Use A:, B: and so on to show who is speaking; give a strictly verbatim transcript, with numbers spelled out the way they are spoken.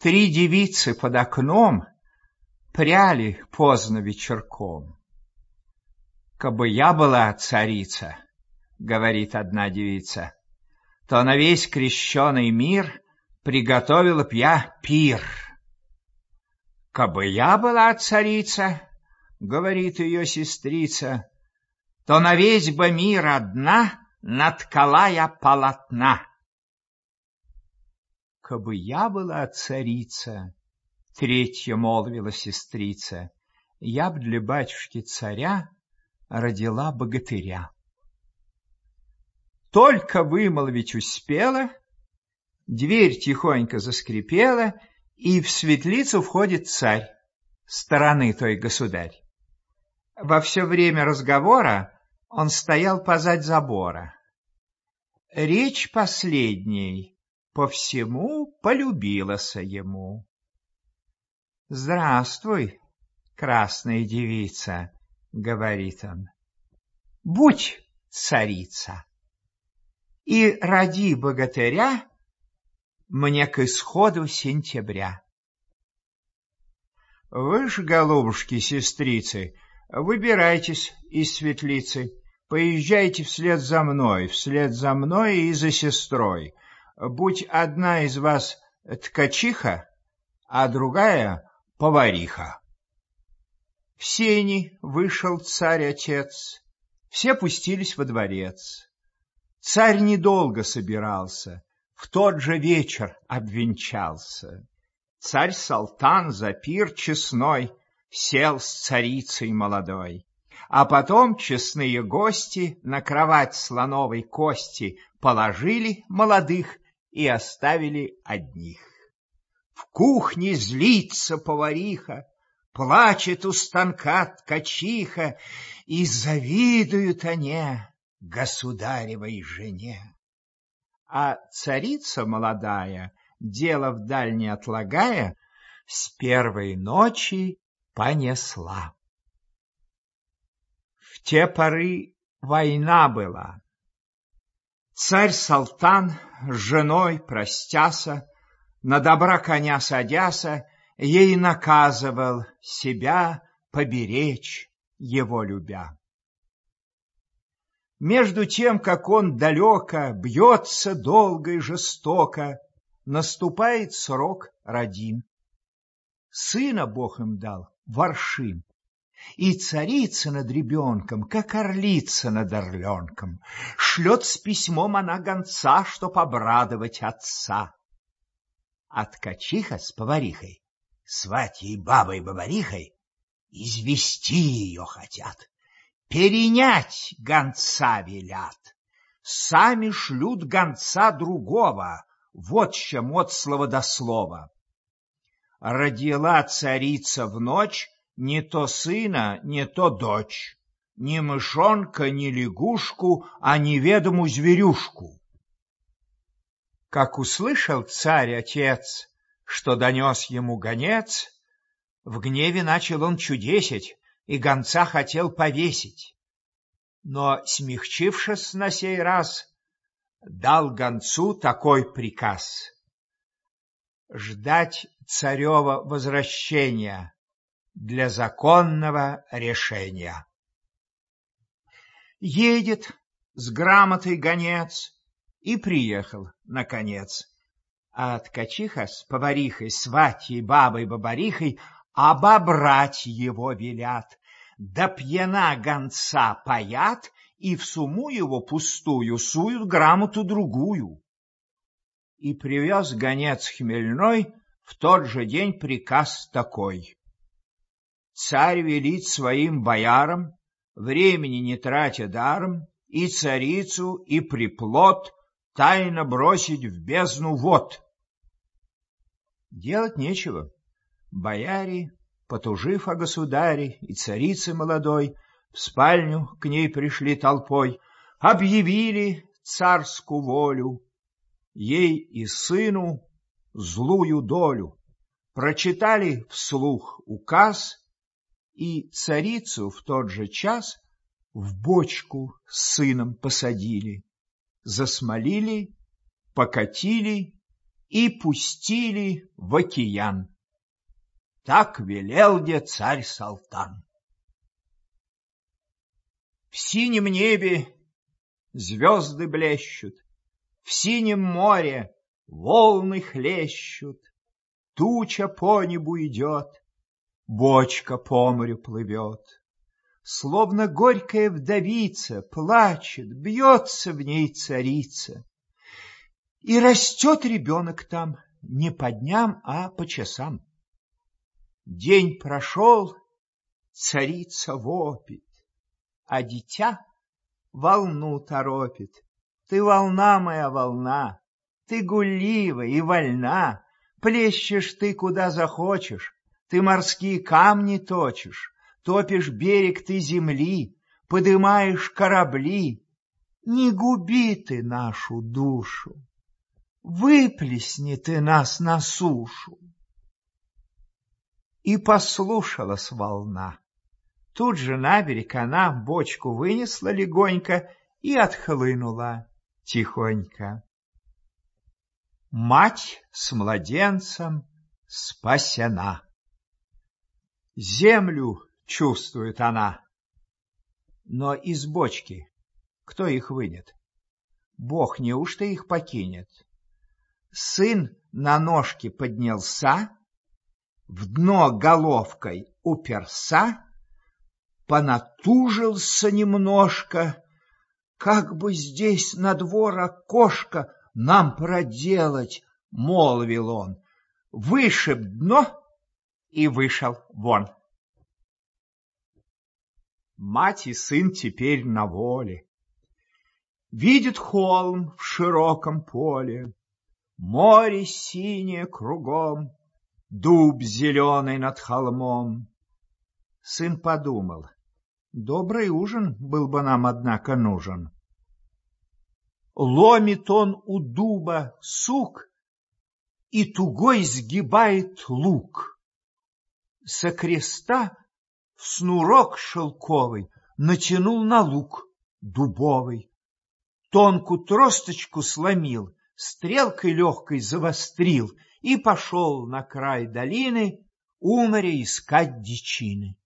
A: Три девицы под окном пряли поздно вечерком. «Кабы я была царица, — говорит одна девица, — то на весь крещеный мир приготовила б я пир. Кабы я была царица, — говорит ее сестрица, — то на весь бы мир одна наткала я полотна». «Кабы я была царица, — третья молвила сестрица, — я б для батюшки царя родила богатыря». Только вымолвить успела, дверь тихонько заскрипела, и в светлицу входит царь, стороны той государь. Во все время разговора он стоял позадь забора. Речь последней по всему полюбилась ему. «Здравствуй, красная девица, — говорит он, — будь царица и роди богатыря мне к исходу сентября». «Вы ж, голубушки-сестрицы, выбирайтесь из светлицы, поезжайте вслед за мной, вслед за мной и за сестрой. Будь одна из вас ткачиха, а другая — повариха». В сени вышел царь-отец, все пустились во дворец. Царь недолго собирался, в тот же вечер обвенчался. Царь-салтан за пир честной сел с царицей молодой. А потом честные гости на кровать слоновой кости положили молодых и оставили одних. В кухне злится повариха, плачет у станка ткачиха, и завидуют они государевой жене. А царица молодая, дело в дальне отлагая, с первой ночи понесла. В те поры война была. Царь-салтан с женой простяся, на добра коня садяся, ей наказывал себя поберечь, его любя. Между тем, как он далеко бьется долго и жестоко, наступает срок родин. Сына Бог им дал, Варшин, и царица над ребенком, как орлица над орленком, шлет с письмом она гонца, чтоб обрадовать отца. А ткачиха с поварихой, сватьей бабой-бабарихой, извести ее хотят, перенять гонца велят. Сами шлют гонца другого, вот чем от слова до слова. Родила царица в ночь не то сына, не то дочь, ни мышонка, ни лягушку, а неведому зверюшку. Как услышал царь-отец, что донес ему гонец, в гневе начал он чудесить и гонца хотел повесить. Но, смягчившись на сей раз, дал гонцу такой приказ: ждать царева возвращения для законного решения. Едет с грамотой гонец и приехал, наконец. А ткачиха с поварихой, сватьей, бабой-бабарихой обобрать его велят, да пьяна гонца паят и в суму его пустую суют грамоту другую. И привез гонец хмельной в тот же день приказ такой: царь велит своим боярам, времени не тратя даром, и царицу, и приплод тайно бросить в бездну вод. Делать нечего. Бояре, потужив о государе и царице молодой, в спальню к ней пришли толпой, объявили царскую волю, ей и сыну злую долю, прочитали вслух указ, и царицу в тот же час в бочку с сыном посадили, засмолили, покатили и пустили в океан. Так велел де царь-салтан. В синем небе звезды блещут, в синем море волны хлещут, туча по небу идет, бочка по морю плывет. Словно горькая вдовица плачет, бьется в ней царица. И растет ребенок там не по дням, а по часам. День прошел, царица вопит, а дитя волну торопит. Ты волна моя, волна, ты гуллива и вольна, плещешь ты куда захочешь, ты морские камни точишь, топишь берег ты земли, подымаешь корабли. Не губи ты нашу душу, выплесни ты нас на сушу. И послушалась волна. Тут же на берег она бочку вынесла легонько и отхлынула тихонько. Мать с младенцем спасена. Землю чувствует она. Но из бочки кто их вынет? Бог неужто их покинет? Сын на ножки поднялся, в дно головкой уперся, понатужился немножко, как бы здесь на двор окошко нам проделать, молвил он, вышиб дно и вышел вон. Мать и сын теперь на воле. Видит холм в широком поле, море синее кругом, дуб зеленый над холмом. Сын подумал, добрый ужин был бы нам, однако, нужен. Ломит он у дуба сук и тугой сгибает лук. Со креста снурок шелковый натянул на лук дубовый, тонкую тросточку сломил, стрелкой легкой завострил и пошел на край долины у моря искать дичины.